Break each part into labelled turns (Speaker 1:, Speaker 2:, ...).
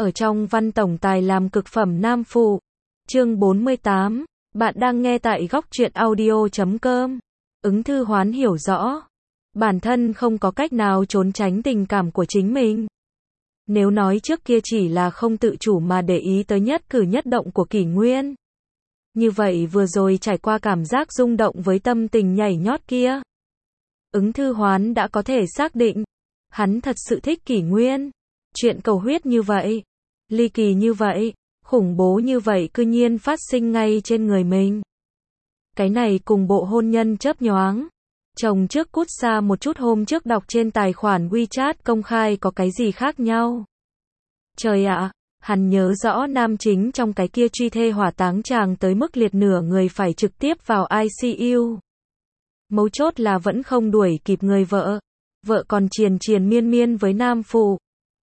Speaker 1: ở trong văn tổng tài làm cực phẩm nam phụ. Chương 48, bạn đang nghe tại góc truyện audio.com. Ứng Thư Hoán hiểu rõ, bản thân không có cách nào trốn tránh tình cảm của chính mình. Nếu nói trước kia chỉ là không tự chủ mà để ý tới nhất cử nhất động của Kỷ Nguyên. Như vậy vừa rồi trải qua cảm giác rung động với tâm tình nhảy nhót kia. Ứng Thư Hoán đã có thể xác định, hắn thật sự thích Kỷ Nguyên. Chuyện cầu huyết như vậy, ly kỳ như vậy, khủng bố như vậy cư nhiên phát sinh ngay trên người mình. Cái này cùng bộ hôn nhân chớp nhoáng, chồng trước cút xa một chút hôm trước đọc trên tài khoản WeChat công khai có cái gì khác nhau. Trời ạ, hắn nhớ rõ nam chính trong cái kia truy thê hỏa táng chàng tới mức liệt nửa người phải trực tiếp vào ICU. Mấu chốt là vẫn không đuổi kịp người vợ. Vợ còn triền triền miên miên với nam phụ.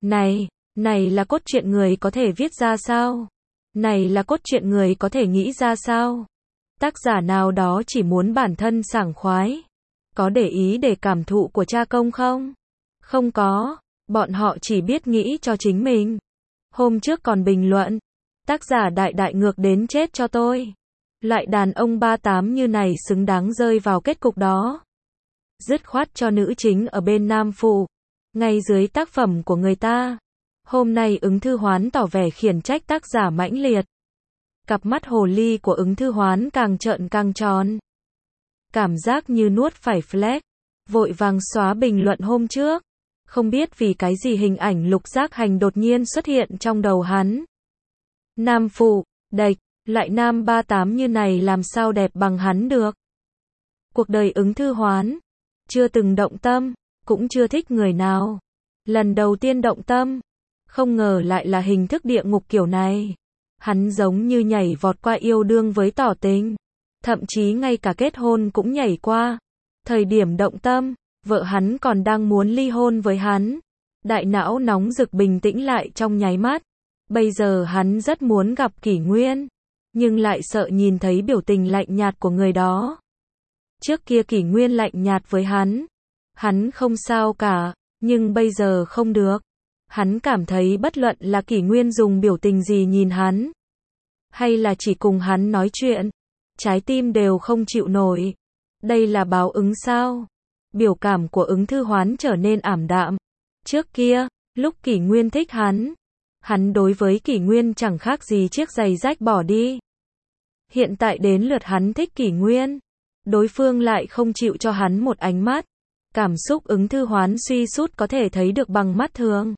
Speaker 1: Này là cốt truyện người có thể viết ra sao? Này là cốt truyện người có thể nghĩ ra sao? Tác giả nào đó chỉ muốn bản thân sảng khoái. Có để ý để cảm thụ của cha công không? Không có, bọn họ chỉ biết nghĩ cho chính mình. Hôm trước còn bình luận, tác giả đại ngược đến chết cho tôi. Loại đàn ông 38 như này xứng đáng rơi vào kết cục đó. Dứt khoát cho nữ chính ở bên nam phụ, ngay dưới tác phẩm của người ta. Hôm nay Ứng Thư Hoán tỏ vẻ khiển trách tác giả mãnh liệt. Cặp mắt hồ ly của Ứng Thư Hoán càng trợn càng tròn. Cảm giác như nuốt phải flag, vội vàng xóa bình luận hôm trước. Không biết vì cái gì hình ảnh Lục Giác Hành đột nhiên xuất hiện trong đầu hắn. Nam phụ, đệch, lại nam 38 như này làm sao đẹp bằng hắn được. Cuộc đời Ứng Thư Hoán, chưa từng động tâm, cũng chưa thích người nào. Lần đầu tiên động tâm, không ngờ lại là hình thức địa ngục kiểu này. Hắn giống như nhảy vọt qua yêu đương với tỏ tình. Thậm chí ngay cả kết hôn cũng nhảy qua. Thời điểm động tâm, vợ hắn còn đang muốn ly hôn với hắn. Đại não nóng rực bình tĩnh lại trong nháy mắt. Bây giờ hắn rất muốn gặp Kỷ Nguyên, nhưng lại sợ nhìn thấy biểu tình lạnh nhạt của người đó. Trước kia Kỷ Nguyên lạnh nhạt với hắn không sao cả, nhưng bây giờ không được. Hắn cảm thấy bất luận là Kỷ Nguyên dùng biểu tình gì nhìn hắn, hay là chỉ cùng hắn nói chuyện, trái tim đều không chịu nổi. Đây là báo ứng sao? Biểu cảm của Ứng Thư Hoán trở nên ảm đạm. Trước kia, lúc Kỷ Nguyên thích hắn đối với Kỷ Nguyên chẳng khác gì chiếc giày rách bỏ đi. Hiện tại đến lượt hắn thích Kỷ Nguyên, đối phương lại không chịu cho hắn một ánh mắt. Cảm xúc Ứng Thư Hoán suy sút có thể thấy được bằng mắt thường.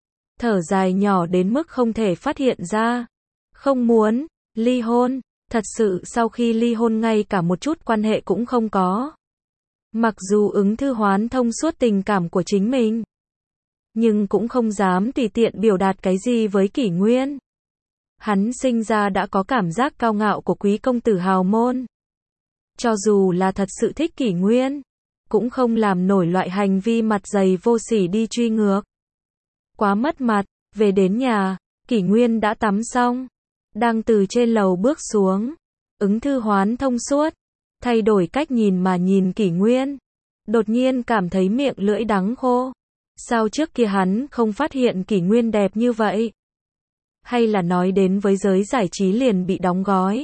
Speaker 1: Thở dài nhỏ đến mức không thể phát hiện ra. Không muốn ly hôn, thật sự sau khi ly hôn ngay cả một chút quan hệ cũng không có. Mặc dù Ứng Thư Hoán thông suốt tình cảm của chính mình, nhưng cũng không dám tùy tiện biểu đạt cái gì với Kỷ Nguyên. Hắn sinh ra đã có cảm giác cao ngạo của quý công tử hào môn. Cho dù là thật sự thích Kỷ Nguyên, cũng không làm nổi loại hành vi mặt dày vô sỉ đi truy ngược. Quá mất mặt. Về đến nhà, Kỷ Nguyên đã tắm xong, đang từ trên lầu bước xuống. Ứng Thư Hoán thông suốt, thay đổi cách nhìn mà nhìn Kỷ Nguyên. Đột nhiên cảm thấy miệng lưỡi đắng khô. Sao trước kia hắn không phát hiện Kỷ Nguyên đẹp như vậy? Hay là nói đến với giới giải trí liền bị đóng gói?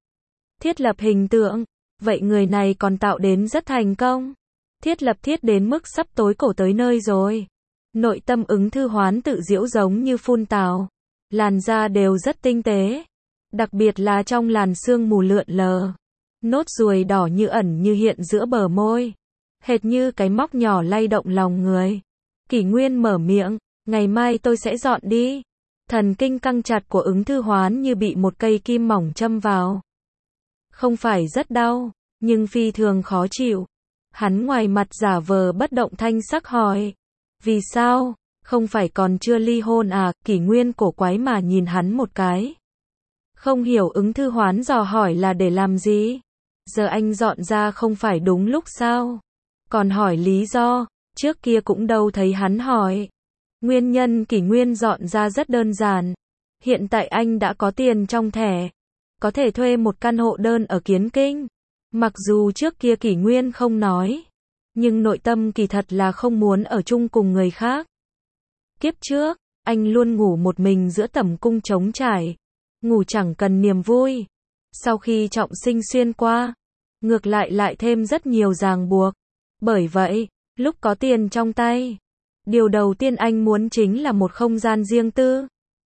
Speaker 1: Thiết lập hình tượng, vậy người này còn tạo đến rất thành công. Thiết lập thiết đến mức sắp tối cổ tới nơi rồi. Nội tâm Ứng Thư Hoán tự giễu giống như phun tào. Làn da đều rất tinh tế. Đặc biệt là trong làn sương mù lượn lờ. Nốt ruồi đỏ như ẩn như hiện giữa bờ môi. Hệt như cái móc nhỏ lay động lòng người. Kỷ Nguyên mở miệng, ngày mai tôi sẽ dọn đi. Thần kinh căng chặt của Ứng Thư Hoán như bị một cây kim mỏng châm vào. Không phải rất đau, nhưng phi thường khó chịu. Hắn ngoài mặt giả vờ bất động thanh sắc hỏi. Vì sao? Không phải còn chưa ly hôn à? Kỷ Nguyên cổ quái mà nhìn hắn một cái. Không hiểu Ứng Thư Hoán dò hỏi là để làm gì? Giờ anh dọn ra không phải đúng lúc sao? Còn hỏi lý do, trước kia cũng đâu thấy hắn hỏi. Nguyên nhân Kỷ Nguyên dọn ra rất đơn giản. Hiện tại anh đã có tiền trong thẻ, có thể thuê một căn hộ đơn ở Kiến Kinh. Mặc dù trước kia Kỷ Nguyên không nói, nhưng nội tâm kỳ thật là không muốn ở chung cùng người khác. Kiếp trước, Anh luôn ngủ một mình giữa tẩm cung trống trải. Ngủ chẳng cần niềm vui. Sau khi trọng sinh xuyên qua, ngược lại thêm rất nhiều ràng buộc. Bởi vậy, lúc có tiền trong tay, điều đầu tiên anh muốn chính là một không gian riêng tư.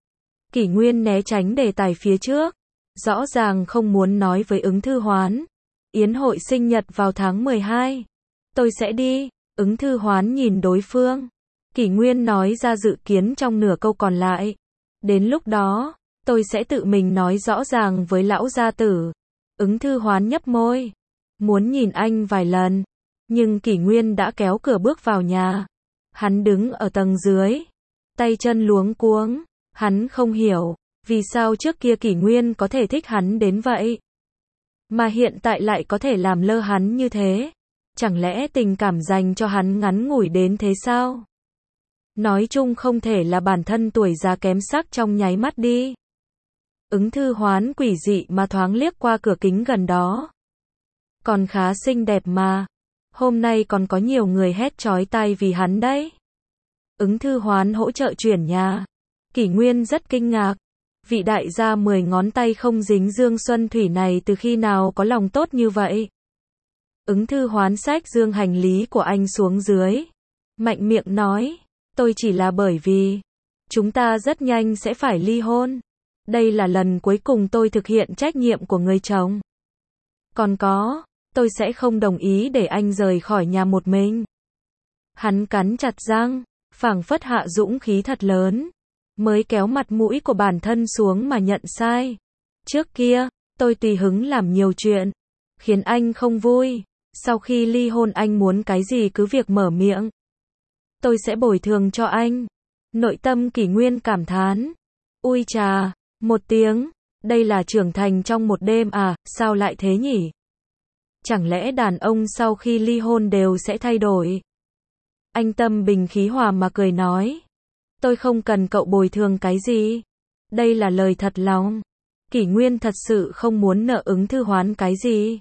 Speaker 1: Kỷ Nguyên né tránh đề tài phía trước. Rõ ràng không muốn nói với Ứng Thư Hoán. Yến hội sinh nhật vào tháng 12. Tôi sẽ đi. Ứng Thư Hoán nhìn đối phương. Kỷ Nguyên nói ra dự kiến trong nửa câu còn lại. Đến lúc đó, tôi sẽ tự mình nói rõ ràng với lão gia tử. Ứng Thư Hoán nhấp môi. Muốn nhìn anh vài lần. Nhưng Kỷ Nguyên đã kéo cửa bước vào nhà. Hắn đứng ở tầng dưới. Tay chân luống cuống. Hắn không hiểu. Vì sao trước kia Kỷ Nguyên có thể thích hắn đến vậy? Mà hiện tại lại có thể làm lơ hắn như thế? Chẳng lẽ tình cảm dành cho hắn ngắn ngủi đến thế sao? Nói chung không thể là bản thân tuổi già kém sắc trong nháy mắt đi. Ứng Thư Hoán quỷ dị mà thoáng liếc qua cửa kính gần đó. Còn khá xinh đẹp mà. Hôm nay còn có nhiều người hét chói tai vì hắn đấy. Ứng Thư Hoán hỗ trợ chuyển nhà. Kỷ Nguyên rất kinh ngạc. Vị đại gia 10 ngón tay không dính dương xuân thủy này từ khi nào có lòng tốt như vậy? Ứng Thư Hoán xách dương hành lý của anh xuống dưới. Mạnh miệng nói, tôi chỉ là bởi vì chúng ta rất nhanh sẽ phải ly hôn. Đây là lần cuối cùng tôi thực hiện trách nhiệm của người chồng. Còn có, tôi sẽ không đồng ý để anh rời khỏi nhà một mình. Hắn cắn chặt răng, phảng phất hạ dũng khí thật lớn. Mới kéo mặt mũi của bản thân xuống mà nhận sai. Trước kia, tôi tùy hứng làm nhiều chuyện, khiến anh không vui. Sau khi ly hôn anh muốn cái gì cứ việc mở miệng. Tôi sẽ bồi thường cho anh. Nội tâm Kỷ Nguyên cảm thán. Ui chà, một tiếng, đây là trưởng thành trong một đêm à, sao lại thế nhỉ? Chẳng lẽ đàn ông sau khi ly hôn đều sẽ thay đổi? Anh tâm bình khí hòa mà cười nói. Tôi không cần cậu bồi thường cái gì. Đây là lời thật lòng. Kỷ Nguyên thật sự không muốn nợ Ứng Thư Hoán cái gì.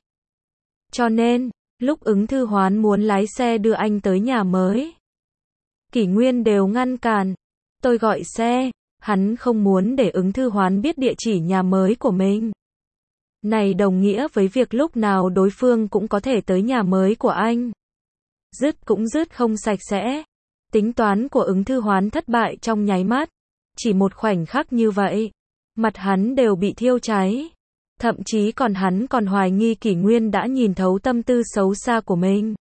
Speaker 1: Cho nên, lúc Ứng Thư Hoán muốn lái xe đưa anh tới nhà mới, Kỷ Nguyên đều ngăn cản. Tôi gọi xe. Hắn không muốn để Ứng Thư Hoán biết địa chỉ nhà mới của mình. Này đồng nghĩa với việc lúc nào đối phương cũng có thể tới nhà mới của anh. Dứt cũng dứt không sạch sẽ. Tính toán của Ứng Thư Hoán thất bại trong nháy mắt. Chỉ một khoảnh khắc như vậy, mặt hắn đều bị thiêu cháy. Thậm chí hắn còn hoài nghi Kỷ Nguyên đã nhìn thấu tâm tư xấu xa của mình.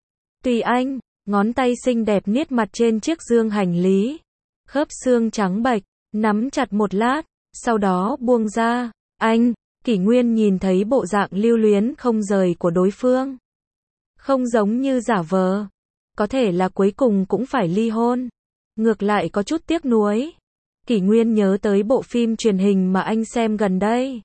Speaker 1: Tùy anh, ngón tay xinh đẹp niết mặt trên chiếc dương hành lý. Khớp xương trắng bệch, nắm chặt một lát, sau đó buông ra. Anh, Kỷ Nguyên nhìn thấy bộ dạng lưu luyến không rời của đối phương. Không giống như giả vờ. Có thể là cuối cùng cũng phải ly hôn. Ngược lại có chút tiếc nuối. Kỷ Nguyên nhớ tới bộ phim truyền hình mà anh xem gần đây.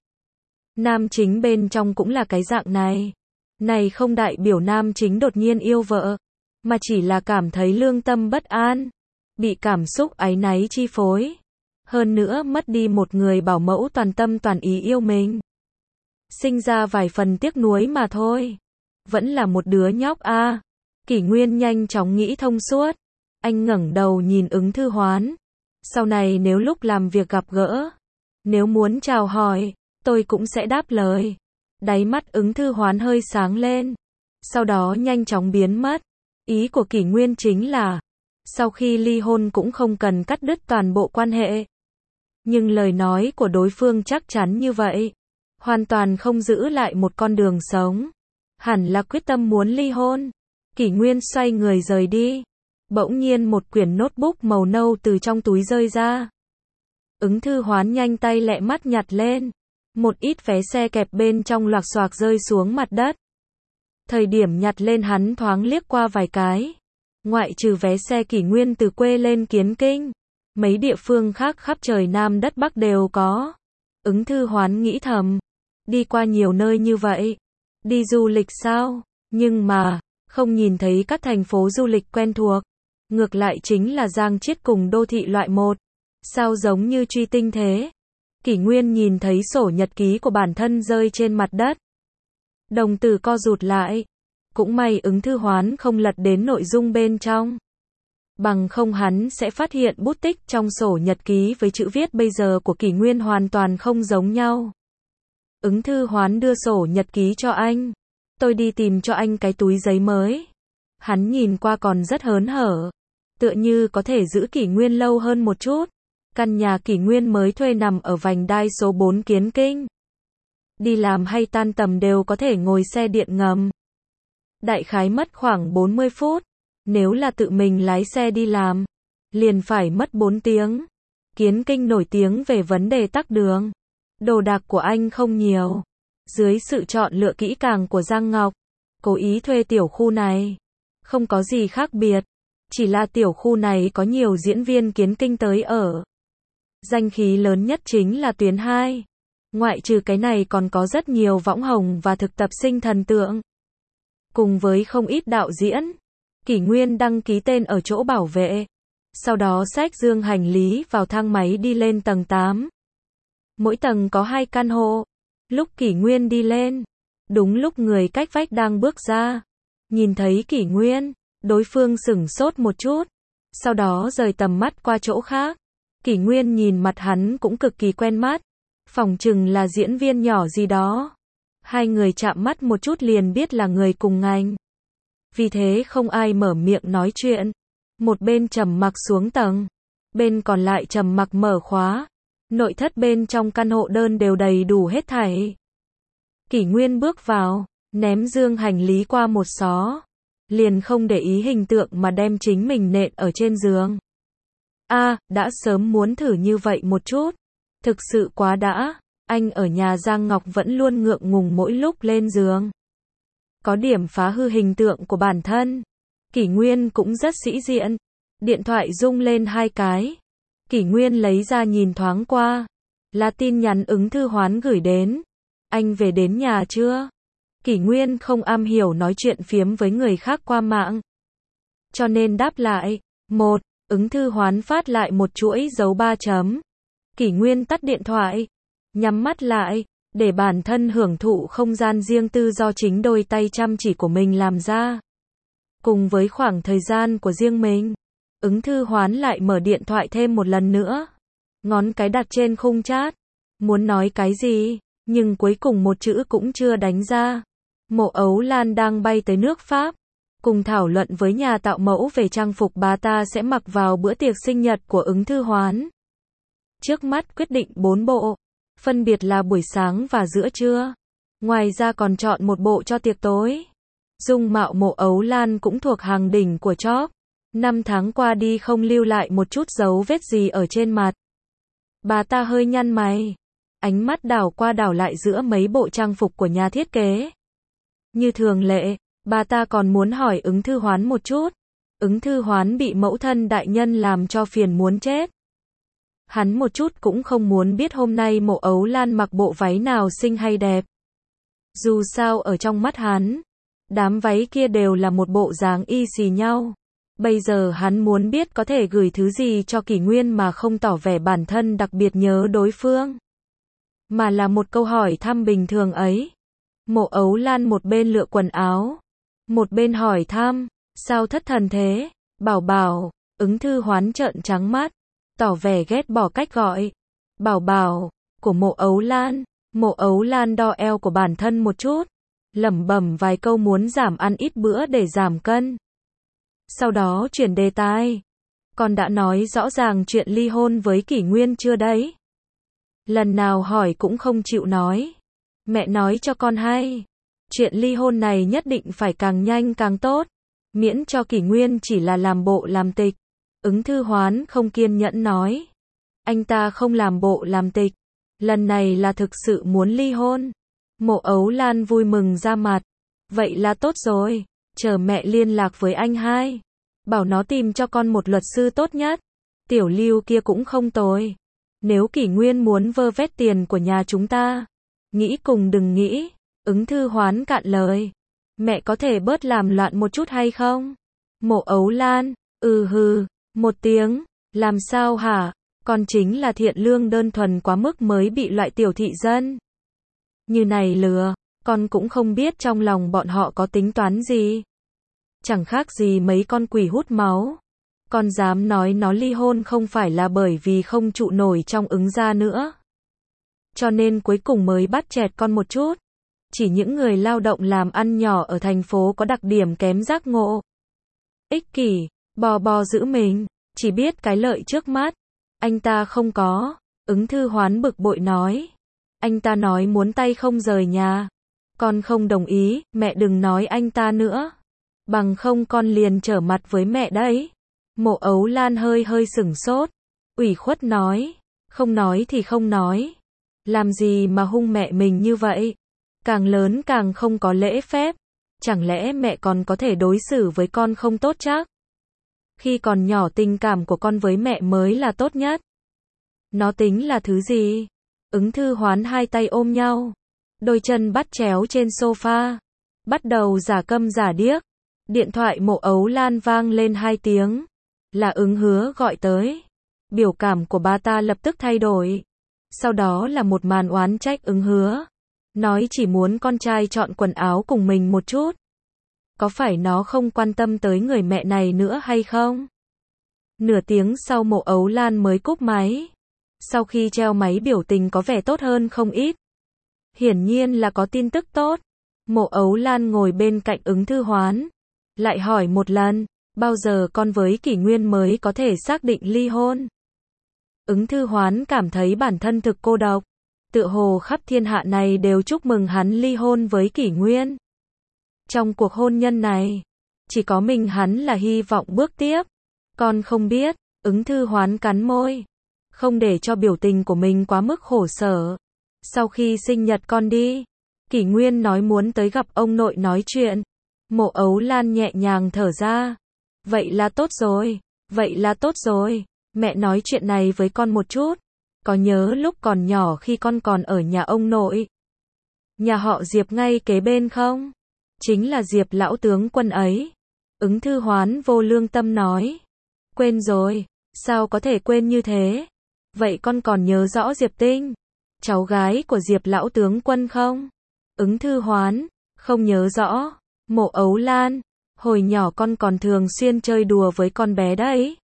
Speaker 1: Nam chính bên trong cũng là cái dạng này. Này không đại biểu nam chính đột nhiên yêu vợ, mà chỉ là cảm thấy lương tâm bất an, bị cảm xúc áy náy chi phối. Hơn nữa mất đi một người bảo mẫu toàn tâm toàn ý yêu mình. Sinh ra vài phần tiếc nuối mà thôi. Vẫn là một đứa nhóc a. Kỷ Nguyên nhanh chóng nghĩ thông suốt. Anh ngẩng đầu nhìn Ứng Thư Hoán. Sau này nếu lúc làm việc gặp gỡ, nếu muốn chào hỏi, tôi cũng sẽ đáp lời. Đáy mắt Ứng Thư Hoán hơi sáng lên. Sau đó nhanh chóng biến mất. Ý của Kỷ Nguyên chính là, sau khi ly hôn cũng không cần cắt đứt toàn bộ quan hệ. Nhưng lời nói của đối phương chắc chắn như vậy. Hoàn toàn không giữ lại một con đường sống. Hẳn là quyết tâm muốn ly hôn. Kỷ Nguyên xoay người rời đi. Bỗng nhiên một quyển notebook màu nâu từ trong túi rơi ra. Ứng Thư Hoán nhanh tay lẹ mắt nhặt lên. Một ít vé xe kẹp bên trong loạc xoạc rơi xuống mặt đất. Thời điểm nhặt lên hắn thoáng liếc qua vài cái. Ngoại trừ vé xe Kỷ Nguyên từ quê lên Kiến Kinh, mấy địa phương khác khắp trời Nam đất Bắc đều có. Ứng Thư Hoán nghĩ thầm. Đi qua nhiều nơi như vậy. Đi du lịch sao? Nhưng mà, không nhìn thấy các thành phố du lịch quen thuộc. Ngược lại chính là Giang Chiết cùng đô thị loại 1. Sao giống như truy tinh thế? Kỷ Nguyên nhìn thấy sổ nhật ký của bản thân rơi trên mặt đất. Đồng tử co rụt lại. Cũng may Ứng Thư Hoán không lật đến nội dung bên trong. Bằng không hắn sẽ phát hiện bút tích trong sổ nhật ký với chữ viết bây giờ của Kỷ Nguyên hoàn toàn không giống nhau. Ứng Thư Hoán đưa sổ nhật ký cho anh. Tôi đi tìm cho anh cái túi giấy mới. Hắn nhìn qua còn rất hớn hở. Tựa như có thể giữ Kỷ Nguyên lâu hơn một chút. Căn nhà Kỷ Nguyên mới thuê nằm ở vành đai số 4 Kiến Kinh. Đi làm hay tan tầm đều có thể ngồi xe điện ngầm. Đại khái mất khoảng 40 phút. Nếu là tự mình lái xe đi làm, liền phải mất 4 tiếng. Kiến Kinh nổi tiếng về vấn đề tắc đường. Đồ đạc của anh không nhiều. Dưới sự chọn lựa kỹ càng của Giang Ngọc, cố ý thuê tiểu khu này. Không có gì khác biệt. Chỉ là tiểu khu này có nhiều diễn viên Kiến Kinh tới ở. Danh khí lớn nhất chính là tuyến 2. Ngoại trừ cái này còn có rất nhiều võng hồng và thực tập sinh thần tượng. Cùng với không ít đạo diễn. Kỷ Nguyên đăng ký tên ở chỗ bảo vệ. Sau đó xách dương hành lý vào thang máy đi lên tầng 8. Mỗi tầng có 2 căn hộ. Lúc Kỷ Nguyên đi lên, đúng lúc người cách vách đang bước ra. Nhìn thấy Kỷ Nguyên, đối phương sửng sốt một chút. Sau đó rời tầm mắt qua chỗ khác. Kỷ Nguyên nhìn mặt hắn cũng cực kỳ quen mắt. Phỏng chừng là diễn viên nhỏ gì đó. Hai người chạm mắt một chút liền biết là người cùng ngành. Vì thế không ai mở miệng nói chuyện. Một bên trầm mặc xuống tầng. Bên còn lại trầm mặc mở khóa. Nội thất bên trong căn hộ đơn đều đầy đủ hết thảy. Kỷ Nguyên bước vào, ném dương hành lý qua một xó. Liền không để ý hình tượng mà đem chính mình nện ở trên giường. Đã sớm muốn thử như vậy một chút. Thực sự quá đã. Anh ở nhà Giang Ngọc vẫn luôn ngượng ngùng mỗi lúc lên giường. Có điểm phá hư hình tượng của bản thân. Kỷ Nguyên cũng rất sĩ diện. Điện thoại rung lên 2 cái. Kỷ Nguyên lấy ra nhìn thoáng qua. Là tin nhắn Ứng Thư Hoán gửi đến. Anh về đến nhà chưa? Kỷ Nguyên không am hiểu nói chuyện phiếm với người khác qua mạng. Cho nên đáp lại. 1. Ứng Thư Hoán phát lại một chuỗi dấu 3 chấm. Kỷ Nguyên tắt điện thoại. Nhắm mắt lại. Để bản thân hưởng thụ không gian riêng tư do chính đôi tay chăm chỉ của mình làm ra. Cùng với khoảng thời gian của riêng mình. Ứng Thư Hoán lại mở điện thoại thêm một lần nữa. Ngón cái đặt trên khung chat. Muốn nói cái gì, nhưng cuối cùng một chữ cũng chưa đánh ra. Mộ Ấu Lan đang bay tới nước Pháp. Cùng thảo luận với nhà tạo mẫu về trang phục bà ta sẽ mặc vào bữa tiệc sinh nhật của Ứng Thư Hoán. Trước mắt quyết định 4 bộ. Phân biệt là buổi sáng và giữa trưa. Ngoài ra còn chọn một bộ cho tiệc tối. Dung mạo Mộ Ấu Lan cũng thuộc hàng đỉnh của chóp. 5 tháng qua đi không lưu lại một chút dấu vết gì ở trên mặt. Bà ta hơi nhăn mày. Ánh mắt đảo qua đảo lại giữa mấy bộ trang phục của nhà thiết kế. Như thường lệ, bà ta còn muốn hỏi Ứng Thư Hoán một chút. Ứng Thư Hoán bị mẫu thân đại nhân làm cho phiền muốn chết. Hắn một chút cũng không muốn biết hôm nay Mộ Ấu Lan mặc bộ váy nào xinh hay đẹp. Dù sao ở trong mắt hắn, đám váy kia đều là một bộ dáng y xì nhau. Bây giờ hắn muốn biết có thể gửi thứ gì cho Kỷ Nguyên mà không tỏ vẻ bản thân đặc biệt nhớ đối phương. Mà là một câu hỏi thăm bình thường ấy. Mộ Ấu Lan một bên lựa quần áo. Một bên hỏi thăm. Sao thất thần thế? Bảo bảo. Ứng Thư Hoán trợn trắng mắt. Tỏ vẻ ghét bỏ cách gọi. Bảo bảo. Của Mộ Ấu Lan. Mộ Ấu Lan đo eo của bản thân một chút. Lẩm bẩm vài câu muốn giảm ăn ít bữa để giảm cân. Sau đó chuyển đề tài. Con đã nói rõ ràng chuyện ly hôn với Kỷ Nguyên chưa đấy? Lần nào hỏi cũng không chịu nói. Mẹ nói cho con hay. Chuyện ly hôn này nhất định phải càng nhanh càng tốt. Miễn cho Kỷ Nguyên chỉ là làm bộ làm tịch. Ứng Thư Hoán không kiên nhẫn nói. Anh ta không làm bộ làm tịch. Lần này là thực sự muốn ly hôn. Mộ Ấu Lan vui mừng ra mặt. Vậy là tốt rồi. Chờ mẹ liên lạc với anh hai. Bảo nó tìm cho con một luật sư tốt nhất. Tiểu Lưu kia cũng không tồi. Nếu Kỷ Nguyên muốn vơ vét tiền của nhà chúng ta. Nghĩ cùng đừng nghĩ. Ứng Thư Hoán cạn lời. Mẹ có thể bớt làm loạn một chút hay không? Mộ Ấu Lan. Hừ. Một tiếng. Làm sao hả? Con chính là thiện lương đơn thuần quá mức mới bị loại tiểu thị dân như này lừa. Con cũng không biết trong lòng bọn họ có tính toán gì. Chẳng khác gì mấy con quỷ hút máu. Con dám nói nó ly hôn không phải là bởi vì không trụ nổi trong Ứng gia nữa. Cho nên cuối cùng mới bắt chẹt con một chút. Chỉ những người lao động làm ăn nhỏ ở thành phố có đặc điểm kém giác ngộ. Ích kỷ, bò giữ mình, chỉ biết cái lợi trước mắt. Anh ta không có. Ứng Thư Hoán bực bội nói. Anh ta nói muốn tay không rời nhà. Con không đồng ý, mẹ đừng nói anh ta nữa. Bằng không con liền trở mặt với mẹ đấy. Mộ Ấu Lan hơi sửng sốt. Ủy khuất nói. Không nói thì không nói. Làm gì mà hung mẹ mình như vậy? Càng lớn càng không có lễ phép. Chẳng lẽ mẹ còn có thể đối xử với con không tốt chắc? Khi còn nhỏ tình cảm của con với mẹ mới là tốt nhất. Nó tính là thứ gì? Ứng Thư Hoán hai tay ôm nhau. Đôi chân bắt chéo trên sofa. Bắt đầu giả câm giả điếc. Điện thoại Mộ Ấu Lan vang lên 2 tiếng. Là Ứng Hứa gọi tới. Biểu cảm của bà ta lập tức thay đổi. Sau đó là một màn oán trách Ứng Hứa. Nói chỉ muốn con trai chọn quần áo cùng mình một chút. Có phải nó không quan tâm tới người mẹ này nữa hay không? Nửa tiếng sau Mộ Ấu Lan mới cúp máy. Sau khi treo máy biểu tình có vẻ tốt hơn không ít. Hiển nhiên là có tin tức tốt. Mộ Ấu Lan ngồi bên cạnh Ứng Thư Hoán. Lại hỏi một lần, bao giờ con với Kỷ Nguyên mới có thể xác định ly hôn? Ứng Thư Hoán cảm thấy bản thân thực cô độc. Tựa hồ khắp thiên hạ này đều chúc mừng hắn ly hôn với Kỷ Nguyên. Trong cuộc hôn nhân này, chỉ có mình hắn là hy vọng bước tiếp. Con không biết, Ứng Thư Hoán cắn môi. Không để cho biểu tình của mình quá mức khổ sở. Sau khi sinh nhật con đi, Kỷ Nguyên nói muốn tới gặp ông nội nói chuyện. Mộ Ấu Lan nhẹ nhàng thở ra. Vậy là tốt rồi, vậy là tốt rồi. Mẹ nói chuyện này với con một chút. Có nhớ lúc còn nhỏ khi con còn ở nhà ông nội? Nhà họ Diệp ngay kế bên không? Chính là Diệp lão tướng quân ấy. Ứng Thư Hoán vô lương tâm nói. Quên rồi, sao có thể quên như thế? Vậy con còn nhớ rõ Diệp Tinh, cháu gái của Diệp lão tướng quân không? Ứng Thư Hoán, không nhớ rõ. Mộ Ấu Lan, hồi nhỏ con còn thường xuyên chơi đùa với con bé đấy.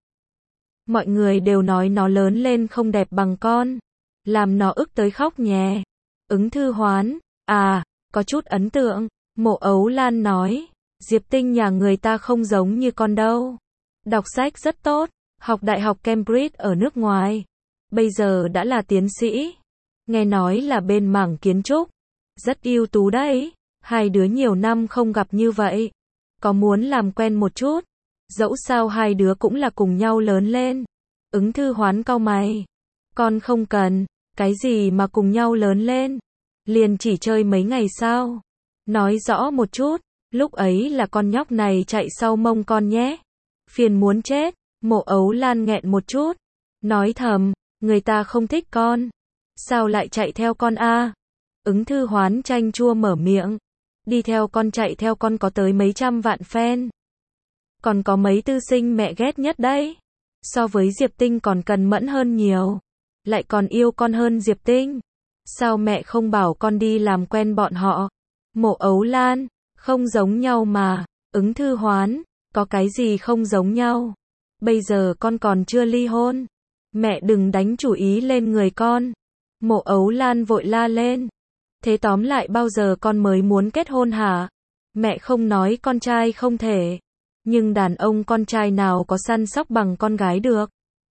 Speaker 1: Mọi người đều nói nó lớn lên không đẹp bằng con. Làm nó ức tới khóc nhè. Ứng Thư Hoán, à, có chút ấn tượng. Mộ Ấu Lan nói, Diệp Tinh nhà người ta không giống như con đâu. Đọc sách rất tốt, học đại học Cambridge ở nước ngoài. Bây giờ đã là tiến sĩ. Nghe nói là bên mảng kiến trúc. Rất ưu tú đấy. Hai đứa nhiều năm không gặp như vậy. Có muốn làm quen một chút? Dẫu sao hai đứa cũng là cùng nhau lớn lên. Ứng Thư Hoán cau mày. Con không cần. Cái gì mà cùng nhau lớn lên? Liền chỉ chơi mấy ngày sao? Nói rõ một chút. Lúc ấy là con nhóc này chạy sau mông con nhé. Phiền muốn chết. Mộ Ấu Lan nghẹn một chút. Nói thầm, người ta không thích con. Sao lại chạy theo con a? Ứng Thư Hoán chanh chua mở miệng. Đi theo con chạy theo con có tới mấy trăm vạn fan. Còn có mấy tư sinh mẹ ghét nhất đấy. So với Diệp Tinh còn cần mẫn hơn nhiều. Lại còn yêu con hơn Diệp Tinh. Sao mẹ không bảo con đi làm quen bọn họ? Mộ Ấu Lan, không giống nhau mà. Ứng Thư Hoán, có cái gì không giống nhau? Bây giờ con còn chưa ly hôn. Mẹ đừng đánh chủ ý lên người con. Mộ Ấu Lan vội la lên. Thế tóm lại bao giờ con mới muốn kết hôn hả? Mẹ không nói con trai không thể. Nhưng đàn ông con trai nào có săn sóc bằng con gái được.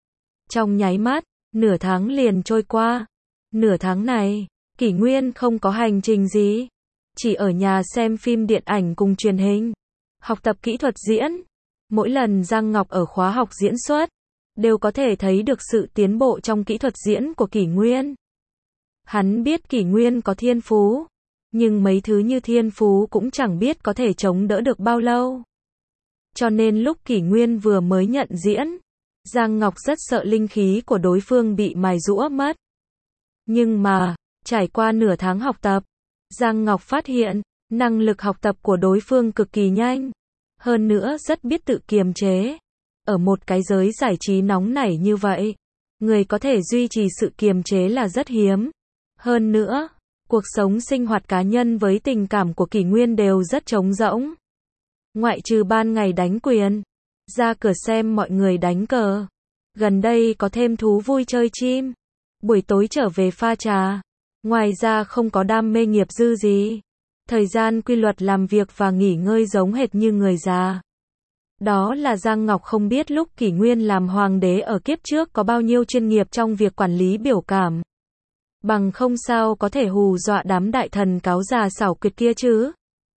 Speaker 1: Trong nháy mắt, nửa tháng liền trôi qua. Nửa tháng này, Kỷ Nguyên không có hành trình gì. Chỉ ở nhà xem phim điện ảnh cùng truyền hình. Học tập kỹ thuật diễn. Mỗi lần Giang Ngọc ở khóa học diễn xuất, đều có thể thấy được sự tiến bộ trong kỹ thuật diễn của Kỷ Nguyên. Hắn biết Kỷ Nguyên có thiên phú. Nhưng mấy thứ như thiên phú cũng chẳng biết có thể chống đỡ được bao lâu. Cho nên lúc Kỷ Nguyên vừa mới nhận diễn, Giang Ngọc rất sợ linh khí của đối phương bị mài giũa mất. Nhưng mà, trải qua nửa tháng học tập, Giang Ngọc phát hiện, năng lực học tập của đối phương cực kỳ nhanh. Hơn nữa rất biết tự kiềm chế. Ở một cái giới giải trí nóng nảy như vậy, người có thể duy trì sự kiềm chế là rất hiếm. Hơn nữa, cuộc sống sinh hoạt cá nhân với tình cảm của Kỷ Nguyên đều rất trống rỗng. Ngoại trừ ban ngày đánh quyền, ra cửa xem mọi người đánh cờ. Gần đây có thêm thú vui chơi chim. Buổi tối trở về pha trà. Ngoài ra không có đam mê nghiệp dư gì. Thời gian quy luật làm việc và nghỉ ngơi giống hệt như người già. Đó là Giang Ngọc không biết lúc Kỷ Nguyên làm hoàng đế ở kiếp trước có bao nhiêu chuyên nghiệp trong việc quản lý biểu cảm. Bằng không sao có thể hù dọa đám đại thần cáo già xảo quyệt kia chứ.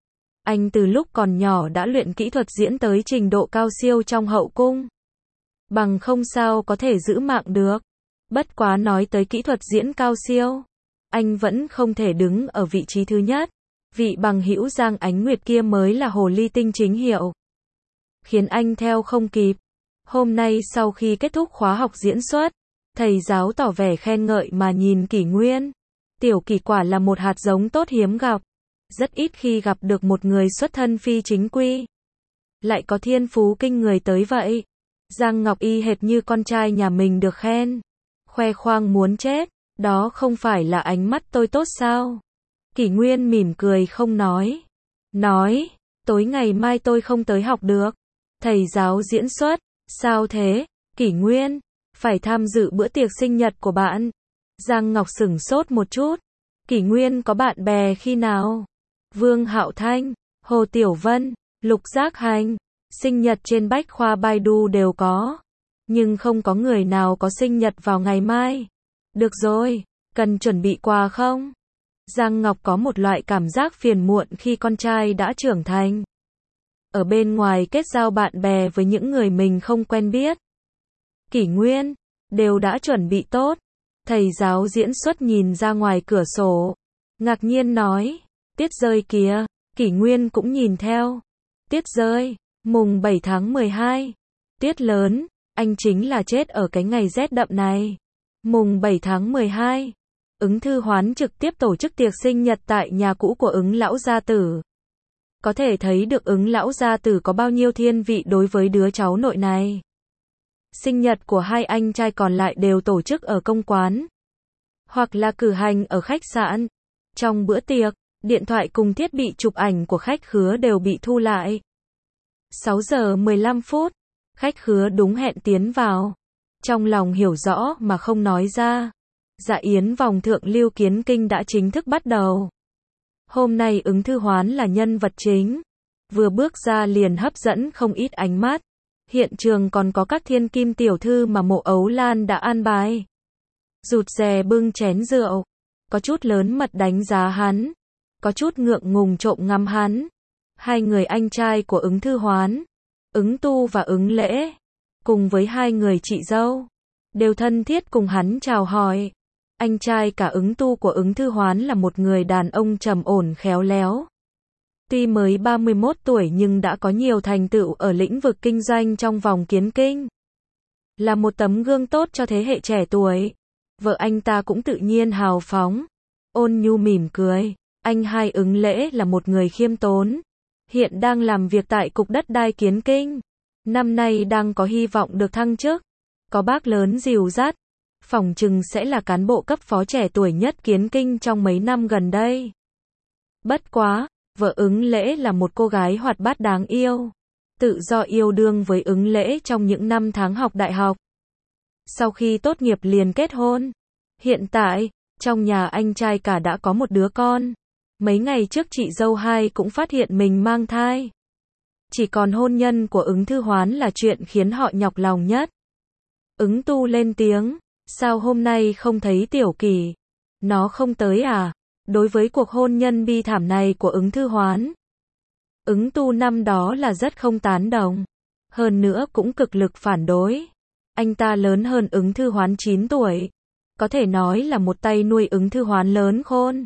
Speaker 1: Anh từ lúc còn nhỏ đã luyện kỹ thuật diễn tới trình độ cao siêu trong hậu cung. Bằng không sao có thể giữ mạng được. Bất quá nói tới kỹ thuật diễn cao siêu, anh vẫn không thể đứng ở vị trí thứ nhất. Vị bằng hữu Giang Ánh Nguyệt kia mới là hồ ly tinh chính hiệu. Khiến anh theo không kịp. Hôm nay sau khi kết thúc khóa học diễn xuất, thầy giáo tỏ vẻ khen ngợi mà nhìn Kỷ Nguyên. Tiểu Kỷ quả là một hạt giống tốt hiếm gặp. Rất ít khi gặp được một người xuất thân phi chính quy. Lại có thiên phú kinh người tới vậy. Giang Ngọc y hệt như con trai nhà mình được khen. Khoe khoang muốn chết. Đó không phải là ánh mắt tôi tốt sao? Kỷ Nguyên mỉm cười không nói. Nói, tối ngày mai tôi không tới học được. Thầy giáo diễn xuất, sao thế? Kỷ Nguyên, phải tham dự bữa tiệc sinh nhật của bạn. Giang Ngọc sửng sốt một chút. Kỷ Nguyên có bạn bè khi nào? Vương Hạo Thanh, Hồ Tiểu Vân, Lục Giác Hành, sinh nhật trên bách khoa Baidu đều có. Nhưng không có người nào có sinh nhật vào ngày mai. Được rồi, cần chuẩn bị quà không? Giang Ngọc có một loại cảm giác phiền muộn khi con trai đã trưởng thành. Ở bên ngoài kết giao bạn bè với những người mình không quen biết. Kỷ Nguyên, đều đã chuẩn bị tốt. Thầy giáo diễn xuất nhìn ra ngoài cửa sổ. Ngạc nhiên nói, tiết rơi kìa. Kỷ Nguyên cũng nhìn theo. Tiết rơi, mùng 7 tháng 12. Tiết lớn, anh chính là chết ở cái ngày rét đậm này. Mùng 7 tháng 12. Ứng Thư Hoán trực tiếp tổ chức tiệc sinh nhật tại nhà cũ của Ứng lão gia tử. Có thể thấy được Ứng lão gia tử có bao nhiêu thiên vị đối với đứa cháu nội này. Sinh nhật của hai anh trai còn lại đều tổ chức ở công quán, hoặc là cử hành ở khách sạn. Trong bữa tiệc, điện thoại cùng thiết bị chụp ảnh của khách khứa đều bị thu lại. 6 giờ 15 phút, khách khứa đúng hẹn tiến vào. Trong lòng hiểu rõ mà không nói ra. Dạ yến vòng thượng lưu kiến kinh đã chính thức bắt đầu. Hôm nay Ứng Thư Hoán là nhân vật chính. Vừa bước ra liền hấp dẫn không ít ánh mắt. Hiện trường còn có các thiên kim tiểu thư mà Mộ Ấu Lan đã an bài. Rụt rè bưng chén rượu. Có chút lớn mật đánh giá hắn. Có chút ngượng ngùng trộm ngắm hắn. Hai người anh trai của Ứng Thư Hoán, Ứng Tu và Ứng Lễ, cùng với hai người chị dâu, đều thân thiết cùng hắn chào hỏi. Anh trai cả Ứng Tu của Ứng Thư Hoán là một người đàn ông trầm ổn khéo léo. Tuy mới 31 tuổi nhưng đã có nhiều thành tựu ở lĩnh vực kinh doanh trong vòng kiến kinh. Là một tấm gương tốt cho thế hệ trẻ tuổi. Vợ anh ta cũng tự nhiên hào phóng, ôn nhu mỉm cười. Anh hai Ứng Lễ là một người khiêm tốn. Hiện đang làm việc tại Cục Đất đai Kiến Kinh. Năm nay đang có hy vọng được thăng chức. Có bác lớn dìu dắt. Phỏng chừng sẽ là cán bộ cấp phó trẻ tuổi nhất Kiến Kinh trong mấy năm gần đây. Bất quá, vợ Ứng Lễ là một cô gái hoạt bát đáng yêu. Tự do yêu đương với Ứng Lễ trong những năm tháng học đại học. Sau khi tốt nghiệp liền kết hôn. Hiện tại, trong nhà anh trai cả đã có một đứa con. Mấy ngày trước chị dâu hai cũng phát hiện mình mang thai. Chỉ còn hôn nhân của Ứng Thư Hoán là chuyện khiến họ nhọc lòng nhất. Ứng Tu lên tiếng, sao hôm nay không thấy Tiểu Kỷ? Nó không tới à? Đối với cuộc hôn nhân bi thảm này của Ứng Thư Hoán, Ứng Tu năm đó là rất không tán đồng. Hơn nữa cũng cực lực phản đối. Anh ta lớn hơn Ứng Thư Hoán 9 tuổi. Có thể nói là một tay nuôi Ứng Thư Hoán lớn khôn.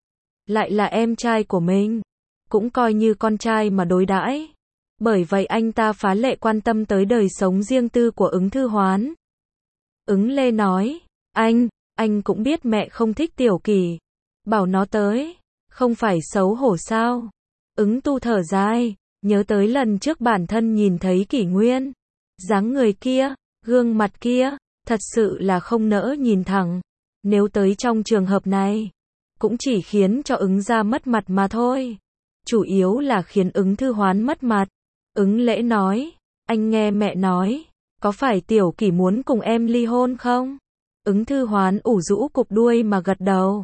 Speaker 1: Lại là em trai của mình. Cũng coi như con trai mà đối đãi. Bởi vậy anh ta phá lệ quan tâm tới đời sống riêng tư của Ứng Thư Hoán. Ứng Lê nói, anh cũng biết mẹ không thích Tiểu Kỷ. Bảo nó tới, không phải xấu hổ sao? Ứng Tu thở dài, nhớ tới lần trước bản thân nhìn thấy Kỷ Nguyên. Dáng người kia, gương mặt kia, thật sự là không nỡ nhìn thẳng. Nếu tới trong trường hợp này, cũng chỉ khiến cho Ứng gia mất mặt mà thôi. Chủ yếu là khiến Ứng Thư Hoán mất mặt. Ứng Lễ nói, anh nghe mẹ nói, có phải Tiểu Kỷ muốn cùng em ly hôn không? Ứng Thư Hoán ủ rũ cụp đuôi mà gật đầu.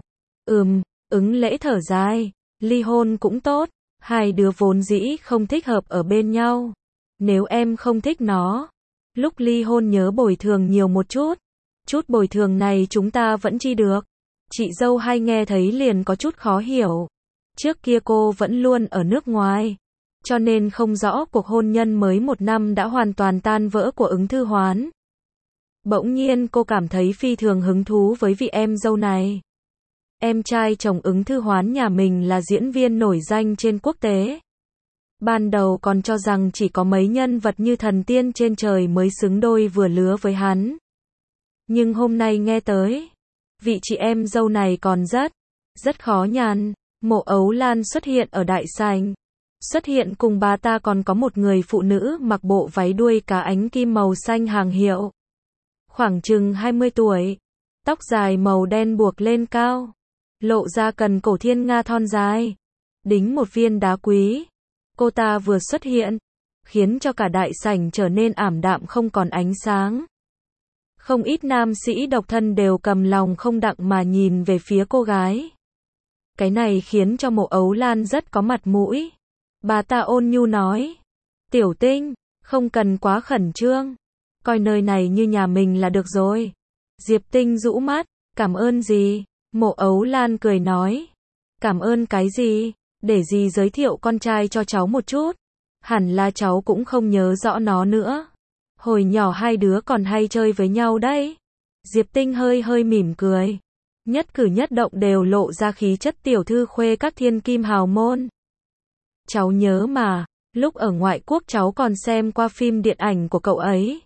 Speaker 1: Ứng Lễ thở dài, ly hôn cũng tốt, hai đứa vốn dĩ không thích hợp ở bên nhau. Nếu em không thích nó, lúc ly hôn nhớ bồi thường nhiều một chút. Chút bồi thường này chúng ta vẫn chi được. Chị dâu hai nghe thấy liền có chút khó hiểu. Trước kia cô vẫn luôn ở nước ngoài, cho nên không rõ cuộc hôn nhân mới 1 năm đã hoàn toàn tan vỡ của Ứng Thư Hoán. Bỗng nhiên cô cảm thấy phi thường hứng thú với vị em dâu này. Em trai chồng Ứng Thư Hoán nhà mình là diễn viên nổi danh trên quốc tế. Ban đầu còn cho rằng chỉ có mấy nhân vật như thần tiên trên trời mới xứng đôi vừa lứa với hắn. Nhưng hôm nay nghe tới, vị chị em dâu này còn rất khó nhằn. Mộ Ấu Lan xuất hiện ở đại sảnh. Xuất hiện cùng bà ta còn có một người phụ nữ mặc bộ váy đuôi cá ánh kim màu xanh hàng hiệu. Khoảng chừng 20 tuổi, tóc dài màu đen buộc lên cao, lộ ra cần cổ thiên nga thon dài, đính một viên đá quý. Cô ta vừa xuất hiện, khiến cho cả đại sảnh trở nên ảm đạm không còn ánh sáng. Không ít nam sĩ độc thân đều cầm lòng không đặng mà nhìn về phía cô gái. Cái này khiến cho Mộ Ấu Lan rất có mặt mũi. Bà ta ôn nhu nói, Tiểu Tinh, không cần quá khẩn trương, coi nơi này như nhà mình là được rồi. Diệp Tinh rũ mắt, cảm ơn gì? Mộ Ấu Lan cười nói, cảm ơn cái gì? Để dì giới thiệu con trai cho cháu một chút. Hẳn là cháu cũng không nhớ rõ nó nữa. Hồi nhỏ hai đứa còn hay chơi với nhau đấy. Diệp Tinh hơi mỉm cười. Nhất cử nhất động đều lộ ra khí chất tiểu thư khuê các thiên kim hào môn. Cháu nhớ mà, lúc ở ngoại quốc cháu còn xem qua phim điện ảnh của cậu ấy.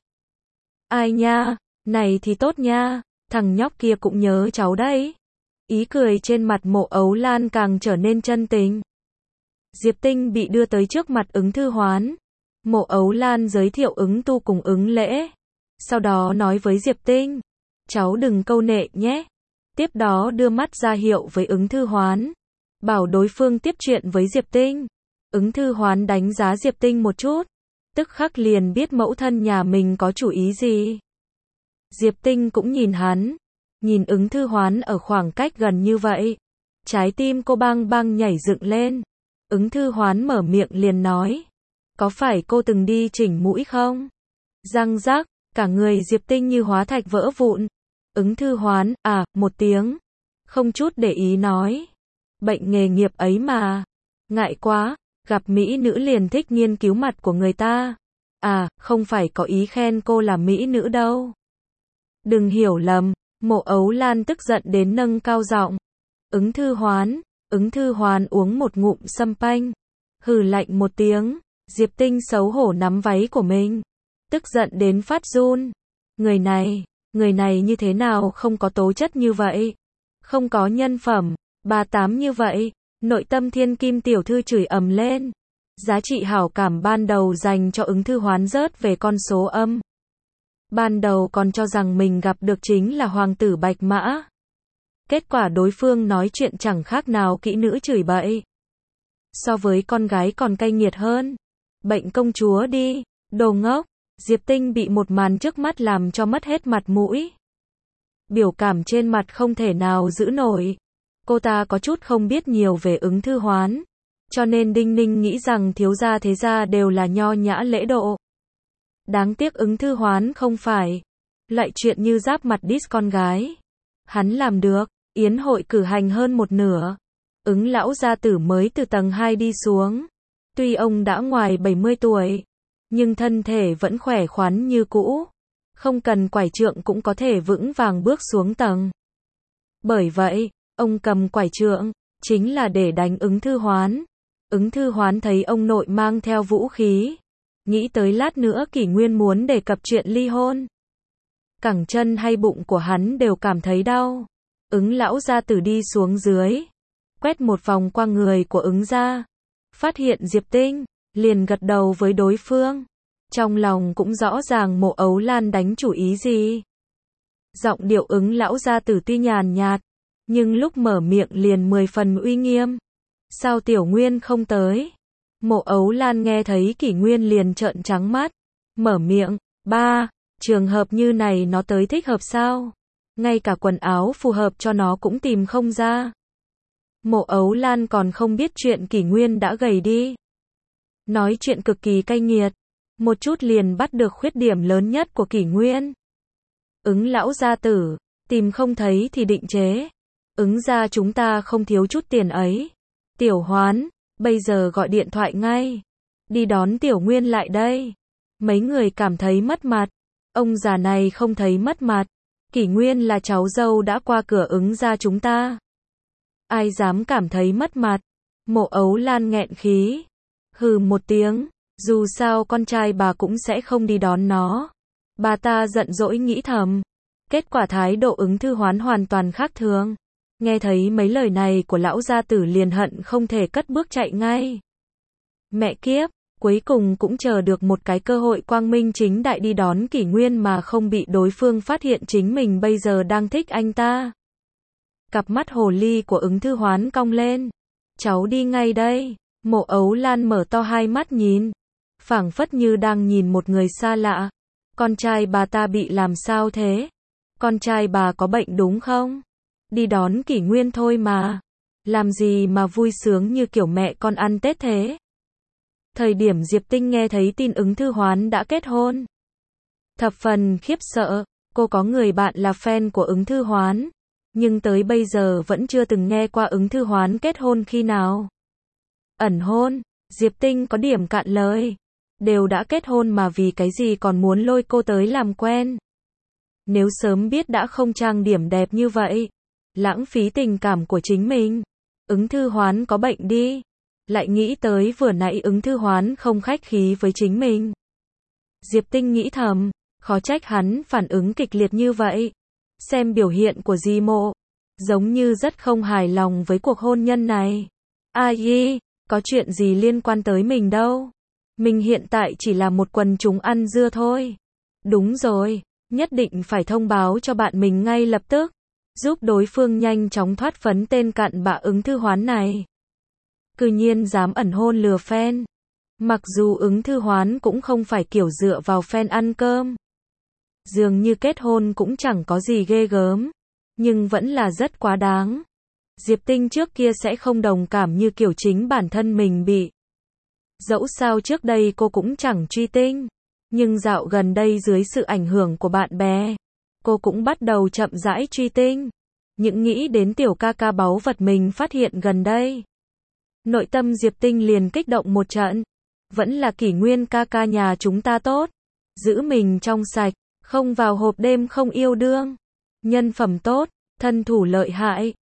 Speaker 1: Ai nha, này thì tốt nha, thằng nhóc kia cũng nhớ cháu đấy. Ý cười trên mặt Mộ Ấu Lan càng trở nên chân tình. Diệp Tinh bị đưa tới trước mặt Ứng Thư Hoán. Mộ Ấu Lan giới thiệu Ứng Tu cùng Ứng Lễ. Sau đó nói với Diệp Tinh, cháu đừng câu nệ nhé. Tiếp đó đưa mắt ra hiệu với Ứng Thư Hoán, bảo đối phương tiếp chuyện với Diệp Tinh. Ứng Thư Hoán đánh giá Diệp Tinh một chút, tức khắc liền biết mẫu thân nhà mình có chủ ý gì. Diệp Tinh cũng nhìn hắn, nhìn Ứng Thư Hoán ở khoảng cách gần như vậy, trái tim cô bang nhảy dựng lên. Ứng Thư Hoán mở miệng liền nói, có phải cô từng đi chỉnh mũi không? Răng rắc, cả người Diệp Tinh như hóa thạch vỡ vụn. Ứng Thư Hoán, một tiếng, không chút để ý nói, bệnh nghề nghiệp ấy mà, ngại quá, gặp mỹ nữ liền thích nghiên cứu mặt của người ta. Không phải có ý khen cô là mỹ nữ đâu. Đừng hiểu lầm. Mộ Ấu Lan tức giận đến nâng cao giọng. Ứng Thư Hoán uống một ngụm sâm panh, hừ lạnh một tiếng. Diệp Tinh xấu hổ nắm váy của mình, tức giận đến phát run. Người này như thế nào không có tố chất như vậy, không có nhân phẩm, bà tám như vậy. Nội tâm thiên kim tiểu thư chửi ầm lên. Giá trị hảo cảm ban đầu dành cho Ứng Thư Hoán rớt về con số âm. Ban đầu còn cho rằng mình gặp được chính là hoàng tử Bạch Mã. Kết quả đối phương nói chuyện chẳng khác nào kỹ nữ chửi bậy. So với con gái còn cay nghiệt hơn. Bệnh công chúa đi, đồ ngốc. Diệp Tinh bị một màn trước mắt làm cho mất hết mặt mũi. Biểu cảm trên mặt không thể nào giữ nổi. Cô ta có chút không biết nhiều về Ứng Thư Hoán, cho nên đinh ninh nghĩ rằng thiếu gia thế gia đều là nho nhã lễ độ. Đáng tiếc Ứng Thư Hoán không phải loại chuyện như giáp mặt diss con gái. Hắn làm được. Yến hội cử hành hơn một nửa. Ứng lão gia tử mới từ tầng 2 đi xuống. Tuy ông đã ngoài 70 tuổi, nhưng thân thể vẫn khỏe khoắn như cũ. Không cần quải trượng cũng có thể vững vàng bước xuống tầng. Bởi vậy, ông cầm quải trượng, chính là để đánh Ứng Thư Hoán. Ứng Thư Hoán thấy ông nội mang theo vũ khí, nghĩ tới lát nữa Kỷ Nguyên muốn đề cập chuyện ly hôn. Cẳng chân hay bụng của hắn đều cảm thấy đau. Ứng lão gia tử đi xuống dưới, quét một vòng qua người của Ứng gia, phát hiện Diệp Tinh, liền gật đầu với đối phương. Trong lòng cũng rõ ràng Mộ Ấu Lan đánh chủ ý gì. Giọng điệu Ứng lão gia tử tuy nhàn nhạt, nhưng lúc mở miệng liền 10 phần uy nghiêm. Sao Tiểu Nguyên không tới? Mộ Ấu Lan nghe thấy Kỷ Nguyên liền trợn trắng mắt. mở miệng, ba, trường hợp như này nó tới thích hợp sao? Ngay cả quần áo phù hợp cho nó cũng tìm không ra. Mộ Ấu Lan còn không biết chuyện Kỷ Nguyên đã gầy đi. Nói chuyện cực kỳ cay nghiệt, một chút liền bắt được khuyết điểm lớn nhất của Kỷ Nguyên. Ứng lão gia tử, tìm không thấy thì định chế. Ứng gia chúng ta không thiếu chút tiền ấy. Tiểu Hoán, bây giờ gọi điện thoại ngay. Đi đón Tiểu Nguyên lại đây. Mấy người cảm thấy mất mặt. Ông già này không thấy mất mặt. Kỷ Nguyên là cháu dâu đã qua cửa Ứng gia chúng ta. Ai dám cảm thấy mất mặt. Mộ Ấu Lan nghẹn khí. Hừ một tiếng, dù sao con trai bà cũng sẽ không đi đón nó. Bà ta giận dỗi nghĩ thầm. Kết quả thái độ Ứng Thư Hoán hoàn toàn khác thường. Nghe thấy mấy lời này của lão gia tử liền hận không thể cất bước chạy ngay. Mẹ kiếp, cuối cùng cũng chờ được một cái cơ hội quang minh chính đại đi đón Kỷ Nguyên mà không bị đối phương phát hiện chính mình bây giờ đang thích anh ta. Cặp mắt hồ ly của Ứng Thư Hoán cong lên. Cháu đi ngay đây. Mộ Ấu Lan mở to hai mắt nhìn. Phảng phất như đang nhìn một người xa lạ. Con trai bà ta bị làm sao thế? Con trai bà có bệnh đúng không? Đi đón Kỷ Nguyên thôi mà. Làm gì mà vui sướng như kiểu mẹ con ăn Tết thế? Thời điểm Diệp Tinh nghe thấy tin Ứng Thư Hoán đã kết hôn. Thập phần khiếp sợ, cô có người bạn là fan của Ứng Thư Hoán. Nhưng tới bây giờ vẫn chưa từng nghe qua Ứng Thư Hoán kết hôn khi nào. Ẩn hôn, Diệp Tinh có điểm cạn lời. Đều đã kết hôn mà vì cái gì còn muốn lôi cô tới làm quen. Nếu sớm biết đã không trang điểm đẹp như vậy. Lãng phí tình cảm của chính mình. Ứng Thư Hoán có bệnh đi. Lại nghĩ tới vừa nãy Ứng Thư Hoán không khách khí với chính mình. Diệp Tinh nghĩ thầm, khó trách hắn phản ứng kịch liệt như vậy. Xem biểu hiện của Di Mộ, giống như rất không hài lòng với cuộc hôn nhân này. Ai, có chuyện gì liên quan tới mình đâu. Mình hiện tại chỉ là một quần chúng ăn dưa thôi. Đúng rồi, nhất định phải thông báo cho bạn mình ngay lập tức. Giúp đối phương nhanh chóng thoát phấn tên cặn bã Ứng Thư Hoán này. Cư nhiên dám ẩn hôn lừa fan. Mặc dù Ứng Thư Hoán cũng không phải kiểu dựa vào fan ăn cơm. Dường như kết hôn cũng chẳng có gì ghê gớm. Nhưng vẫn là rất quá đáng. Diệp Tinh trước kia sẽ không đồng cảm như kiểu chính bản thân mình bị. Dẫu sao trước đây cô cũng chẳng truy tinh. Nhưng dạo gần đây dưới sự ảnh hưởng của bạn bè, cô cũng bắt đầu chậm rãi truy tinh. Những nghĩ đến tiểu ca ca báu vật mình phát hiện gần đây. Nội tâm Diệp Tinh liền kích động một trận. Vẫn là Kỷ Nguyên ca ca nhà chúng ta tốt. Giữ mình trong sạch, không vào hộp đêm không yêu đương. Nhân phẩm tốt, thân thủ lợi hại.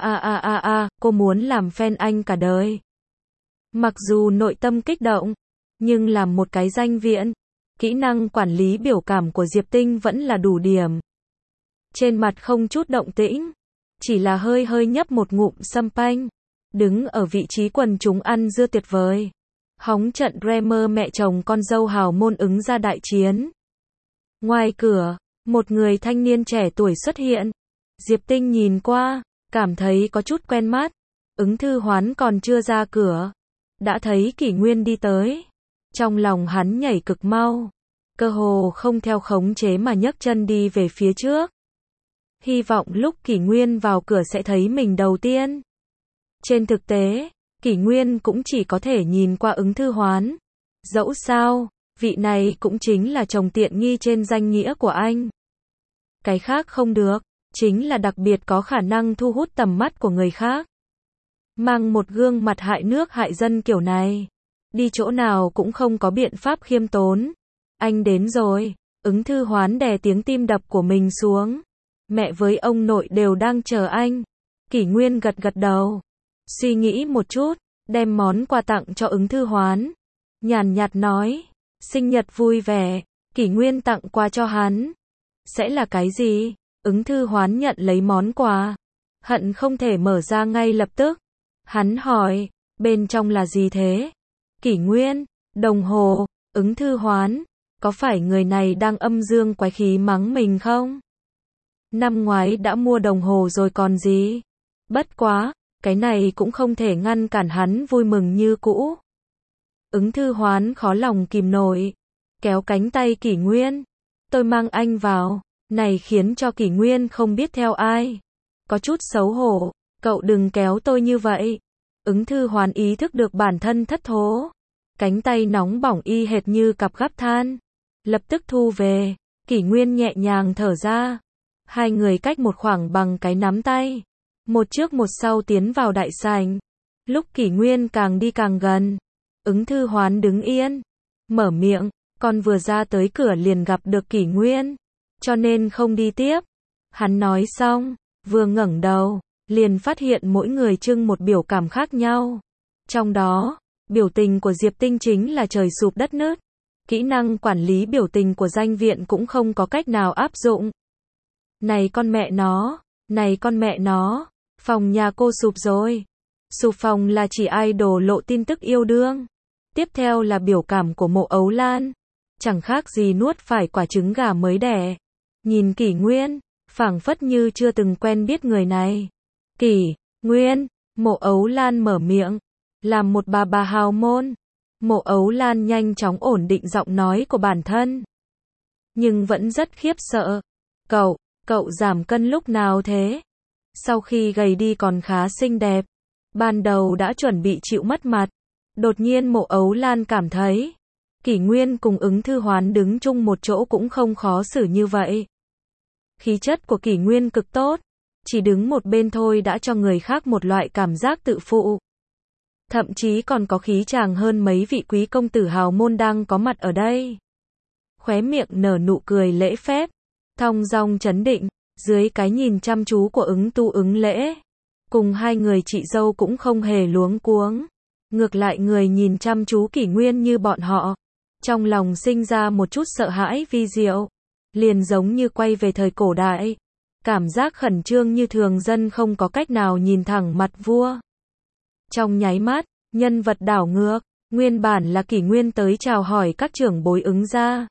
Speaker 1: Cô muốn làm fan anh cả đời. Mặc dù nội tâm kích động, nhưng làm một cái danh viện, kỹ năng quản lý biểu cảm của Diệp Tinh vẫn là đủ điểm. Trên mặt không chút động tĩnh, chỉ là hơi hơi nhấp một ngụm sâm panh, đứng ở vị trí quần chúng ăn dưa tuyệt vời. Hóng trận Dreamer mẹ chồng con dâu hào môn Ứng gia đại chiến. Ngoài cửa, một người thanh niên trẻ tuổi xuất hiện. Diệp Tinh nhìn qua, cảm thấy có chút quen mắt. Ứng Thư Hoán còn chưa ra cửa, đã thấy Kỷ Nguyên đi tới. Trong lòng hắn nhảy cực mau, cơ hồ không theo khống chế mà nhấc chân đi về phía trước. Hy vọng lúc Kỷ Nguyên vào cửa sẽ thấy mình đầu tiên. Trên thực tế, Kỷ Nguyên cũng chỉ có thể nhìn qua Ứng Thư Hoán. Dẫu sao, vị này cũng chính là chồng tiện nghi trên danh nghĩa của anh. Cái khác không được, chính là đặc biệt có khả năng thu hút tầm mắt của người khác. Mang một gương mặt hại nước hại dân kiểu này, đi chỗ nào cũng không có biện pháp khiêm tốn. Anh đến rồi. Ứng Thư Hoán đè tiếng tim đập của mình xuống. Mẹ với ông nội đều đang chờ anh. Kỷ Nguyên gật gật đầu, suy nghĩ một chút, đem món quà tặng cho Ứng Thư Hoán. Nhàn nhạt nói, sinh nhật vui vẻ. Kỷ Nguyên tặng quà cho hắn. Sẽ là cái gì? Ứng Thư Hoán nhận lấy món quà, hận không thể mở ra ngay lập tức. Hắn hỏi, bên trong là gì thế? Kỷ Nguyên, đồng hồ. Ứng Thư Hoán, có phải người này đang âm dương quái khí mắng mình không? Năm ngoái đã mua đồng hồ rồi còn gì? Bất quá, cái này cũng không thể ngăn cản hắn vui mừng như cũ. Ứng Thư Hoán khó lòng kìm nổi. kéo cánh tay Kỷ Nguyên. Tôi mang anh vào. Này khiến cho Kỷ Nguyên không biết theo ai. Có chút xấu hổ. Cậu đừng kéo tôi như vậy. Ứng Thư Hoán ý thức được bản thân thất thố. Cánh tay nóng bỏng y hệt như cặp gắp than. Lập tức thu về. Kỷ Nguyên nhẹ nhàng thở ra. Hai người cách một khoảng bằng cái nắm tay. Một trước một sau tiến vào đại sảnh. Lúc Kỷ Nguyên càng đi càng gần. Ứng Thư Hoán đứng yên. Mở miệng. Con vừa ra tới cửa liền gặp được Kỷ Nguyên. Cho nên không đi tiếp. Hắn nói xong. Vừa ngẩng đầu. Liền phát hiện mỗi người trưng một biểu cảm khác nhau. Trong đó, biểu tình của Diệp Tinh chính là trời sụp đất nứt. Kỹ năng quản lý biểu tình của danh viện cũng không có cách nào áp dụng. Này con mẹ nó, này con mẹ nó, phòng nhà cô sụp rồi. Sụp phòng là chỉ idol lộ tin tức yêu đương. Tiếp theo là biểu cảm của Mộ Ấu Lan. Chẳng khác gì nuốt phải quả trứng gà mới đẻ. Nhìn Kỷ Nguyên, phảng phất như chưa từng quen biết người này. Kỷ Nguyên, Mộ Ấu Lan mở miệng. Làm một bà hào môn. Mộ Ấu Lan nhanh chóng ổn định giọng nói của bản thân. Nhưng vẫn rất khiếp sợ. Cậu giảm cân lúc nào thế? Sau khi gầy đi còn khá xinh đẹp. Ban đầu đã chuẩn bị chịu mất mặt. Đột nhiên Mộ Ấu Lan cảm thấy. Kỷ Nguyên cùng Ứng Thư Hoán đứng chung một chỗ cũng không khó xử như vậy. Khí chất của Kỷ Nguyên cực tốt. Chỉ đứng một bên thôi đã cho người khác một loại cảm giác tự phụ. Thậm chí còn có khí chàng hơn mấy vị quý công tử hào môn đang có mặt ở đây. Khóe miệng nở nụ cười lễ phép, thong dong trấn định, dưới cái nhìn chăm chú của Ứng Lễ. Cùng hai người chị dâu cũng không hề luống cuống. Ngược lại người nhìn chăm chú Kỷ Nguyên như bọn họ. Trong lòng sinh ra một chút sợ hãi vi diệu. Liền giống như quay về thời cổ đại. Cảm giác khẩn trương như thường dân không có cách nào nhìn thẳng mặt vua. Trong nháy mắt, nhân vật đảo ngược, nguyên bản là Kỷ Nguyên tới chào hỏi các trưởng bối Ứng gia.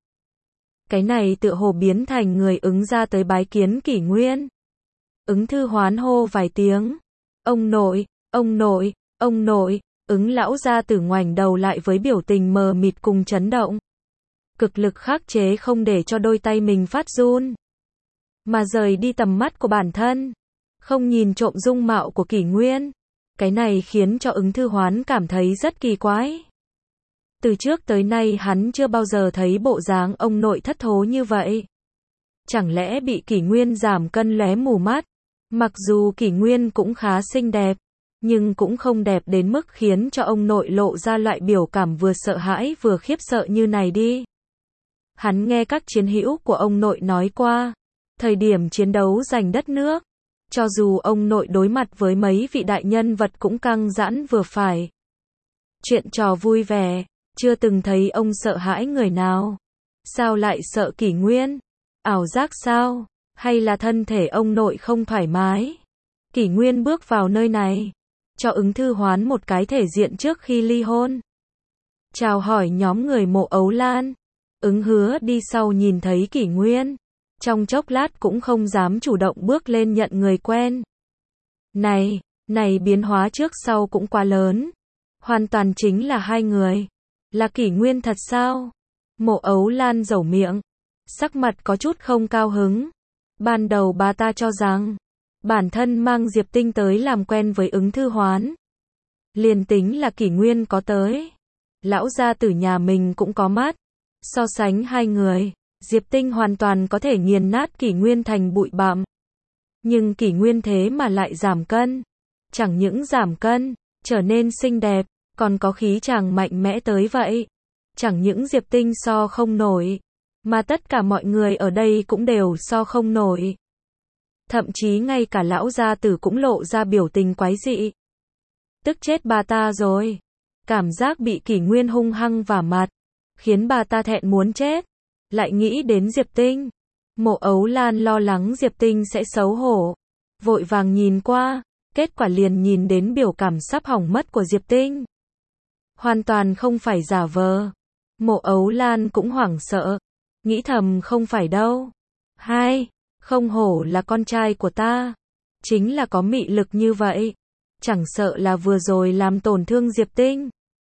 Speaker 1: Cái này tựa hồ biến thành người Ứng gia tới bái kiến Kỷ Nguyên. Ứng Thư Hoán hô vài tiếng. Ông nội, ông nội, ông nội, Ứng lão gia tử ngoảnh đầu lại với biểu tình mờ mịt cùng chấn động. Cực lực khắc chế không để cho đôi tay mình phát run. Mà rời đi tầm mắt của bản thân. Không nhìn trộm dung mạo của Kỷ Nguyên. Cái này khiến cho Ứng Thư Hoán cảm thấy rất kỳ quái. Từ trước tới nay hắn chưa bao giờ thấy bộ dáng ông nội thất thố như vậy. Chẳng lẽ bị Kỷ Nguyên giảm cân lóe mù mắt? Mặc dù Kỷ Nguyên cũng khá xinh đẹp, nhưng cũng không đẹp đến mức khiến cho ông nội lộ ra loại biểu cảm vừa sợ hãi vừa khiếp sợ như này đi. Hắn nghe các chiến hữu của ông nội nói qua, thời điểm chiến đấu giành đất nước, cho dù ông nội đối mặt với mấy vị đại nhân vật cũng căng giãn vừa phải. Chuyện trò vui vẻ, chưa từng thấy ông sợ hãi người nào. Sao lại sợ Kỷ Nguyên? Ảo giác sao? Hay là thân thể ông nội không thoải mái? Kỷ Nguyên bước vào nơi này, cho Ứng Thư Hoán một cái thể diện trước khi ly hôn. Chào hỏi nhóm người Mộ Ấu Lan. Ứng Hứa đi sau nhìn thấy Kỷ Nguyên. Trong chốc lát cũng không dám chủ động bước lên nhận người quen. Này biến hóa trước sau cũng quá lớn. Hoàn toàn chính là hai người. Là Kỷ Nguyên thật sao? Mộ Ấu Lan dẩu miệng. Sắc mặt có chút không cao hứng. Ban đầu bà ta cho rằng, bản thân mang Diệp Tinh tới làm quen với Ứng Thư Hoán. Liền tính là Kỷ Nguyên có tới. Lão gia tử nhà mình cũng có mắt. So sánh hai người, Diệp Tinh hoàn toàn có thể nghiền nát Kỷ Nguyên thành bụi bặm. Nhưng Kỷ Nguyên thế mà lại giảm cân. Chẳng những giảm cân, trở nên xinh đẹp, còn có khí chàng mạnh mẽ tới vậy. Chẳng những Diệp Tinh so không nổi, mà tất cả mọi người ở đây cũng đều so không nổi. Thậm chí ngay cả lão gia tử cũng lộ ra biểu tình quái dị. Tức chết bà ta rồi. Cảm giác bị Kỷ Nguyên hung hăng vả mặt, khiến bà ta thẹn muốn chết. Lại nghĩ đến Diệp Tinh. Mộ Ấu Lan lo lắng Diệp Tinh sẽ xấu hổ. Vội vàng nhìn qua, kết quả liền nhìn đến biểu cảm sắp hỏng mất của Diệp Tinh. Hoàn toàn không phải giả vờ. Mộ Ấu Lan cũng hoảng sợ. Nghĩ thầm không phải đâu. Không hổ là con trai của ta. Chính là có mị lực như vậy. Chẳng sợ là vừa rồi làm tổn thương Diệp Tinh.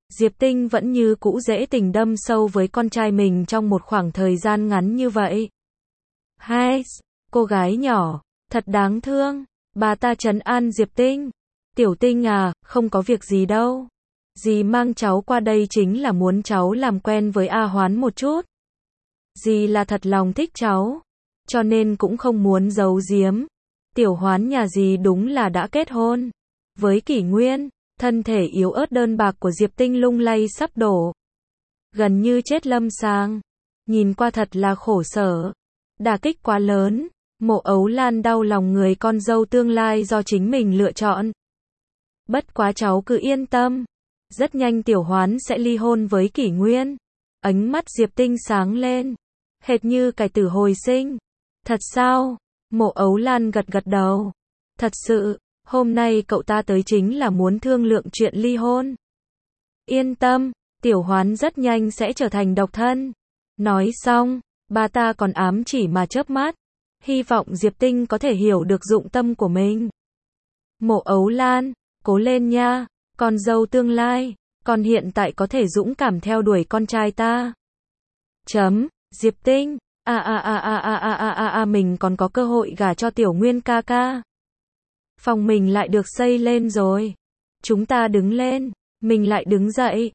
Speaker 1: Diệp Tinh vẫn như cũ dễ tình đâm sâu với con trai mình trong một khoảng thời gian ngắn như vậy. Hai, cô gái nhỏ, thật đáng thương. Bà ta trấn an Diệp Tinh. Tiểu Tinh à, không có việc gì đâu. Dì mang cháu qua đây chính là muốn cháu làm quen với A Hoán một chút. Dì là thật lòng thích cháu, cho nên cũng không muốn giấu giếm. Tiểu Hoán nhà dì đúng là đã kết hôn với Kỷ Nguyên. Thân thể yếu ớt đơn bạc của Diệp Tinh lung lay sắp đổ, gần như chết lâm sàng. Nhìn qua thật là khổ sở. Đả kích quá lớn. Mộ Ấu Lan đau lòng người con dâu tương lai do chính mình lựa chọn. Bất quá cháu cứ yên tâm. Rất nhanh Tiểu Hoán sẽ ly hôn với Kỷ Nguyên. Ánh mắt Diệp Tinh sáng lên, hệt như cải tử hồi sinh. Thật sao? Mộ Ấu Lan gật gật đầu. Thật sự, hôm nay cậu ta tới chính là muốn thương lượng chuyện ly hôn. Yên tâm, Tiểu Hoán rất nhanh sẽ trở thành độc thân. Nói xong, bà ta còn ám chỉ mà chớp mắt. Hy vọng Diệp Tinh có thể hiểu được dụng tâm của mình. Mộ Ấu Lan, cố lên nha, con dâu tương lai, con hiện tại có thể dũng cảm theo đuổi con trai ta. Diệp Tinh, mình còn có cơ hội gả cho Tiểu Nguyên ca ca. Phòng mình lại được xây lên rồi. Chúng ta đứng lên, mình lại đứng dậy.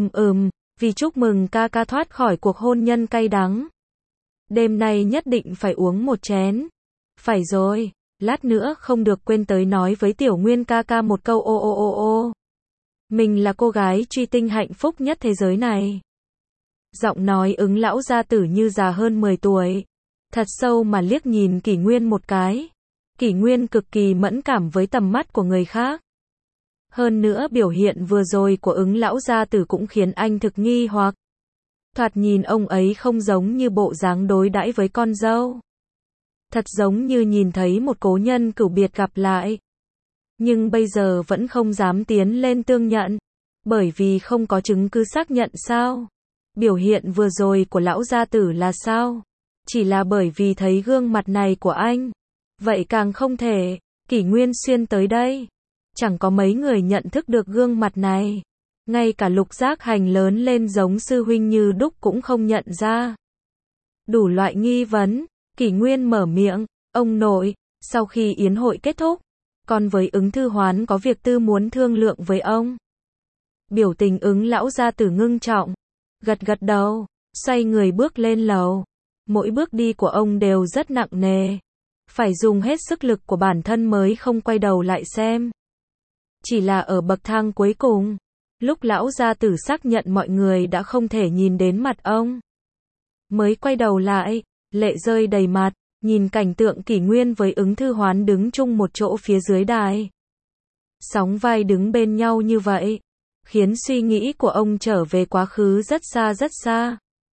Speaker 1: Vì chúc mừng ca ca thoát khỏi cuộc hôn nhân cay đắng. Đêm nay nhất định phải uống một chén. Phải rồi, lát nữa không được quên tới nói với Tiểu Nguyên ca ca một câu ô. Mình là cô gái truy tinh hạnh phúc nhất thế giới này. Giọng nói Ứng lão gia tử như già hơn 10 tuổi. Thật sâu mà liếc nhìn Kỷ Nguyên một cái. Kỷ Nguyên cực kỳ mẫn cảm với tầm mắt của người khác. Hơn nữa biểu hiện vừa rồi của Ứng lão gia tử cũng khiến anh thực nghi hoặc. Thoạt nhìn ông ấy không giống như bộ dáng đối đãi với con dâu. Thật giống như nhìn thấy một cố nhân cửu biệt gặp lại. Nhưng bây giờ vẫn không dám tiến lên tương nhận. Bởi vì không có chứng cứ xác nhận sao? Biểu hiện vừa rồi của lão gia tử là sao? Chỉ là bởi vì thấy gương mặt này của anh. Vậy càng không thể. Kỷ Nguyên Xuyên tới đây. Chẳng có mấy người nhận thức được gương mặt này. Ngay cả Lục Giác Hành lớn lên giống sư huynh như đúc cũng không nhận ra. Đủ loại nghi vấn. Kỷ Nguyên mở miệng. Ông nội, sau khi yến hội kết thúc, con với Ứng Thư Hoán có việc tư muốn thương lượng với ông. Biểu tình Ứng lão gia tử ngưng trọng. Gật gật đầu, xoay người bước lên lầu. Mỗi bước đi của ông đều rất nặng nề. Phải dùng hết sức lực của bản thân mới không quay đầu lại xem. Chỉ là ở bậc thang cuối cùng, lúc lão gia tử xác nhận mọi người đã không thể nhìn đến mặt ông, mới quay đầu lại, lệ rơi đầy mặt, nhìn cảnh tượng Kỷ Nguyên với Ứng Thư Hoán đứng chung một chỗ phía dưới đài. Sóng vai đứng bên nhau như vậy, khiến suy nghĩ của ông trở về quá khứ rất xa rất xa.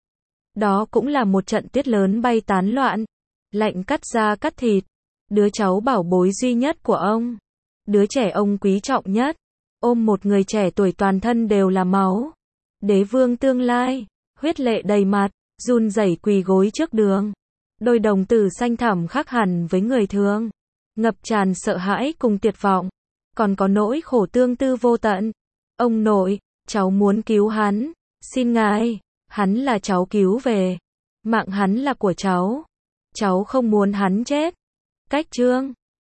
Speaker 1: Đó cũng là một trận tuyết lớn bay tán loạn, lạnh cắt da cắt thịt. Đứa cháu bảo bối duy nhất của ông, đứa trẻ ông quý trọng nhất, ôm một người trẻ tuổi toàn thân đều là máu. Đế vương tương lai, huyết lệ đầy mặt, run rẩy quỳ gối trước đường. Đôi đồng tử xanh thẳm khác hẳn với người thường, ngập tràn sợ hãi cùng tuyệt vọng, còn có nỗi khổ tương tư vô tận. Ông nội, cháu muốn cứu hắn, xin ngài, hắn là cháu cứu về, mạng hắn là của cháu không muốn hắn chết. Cách chương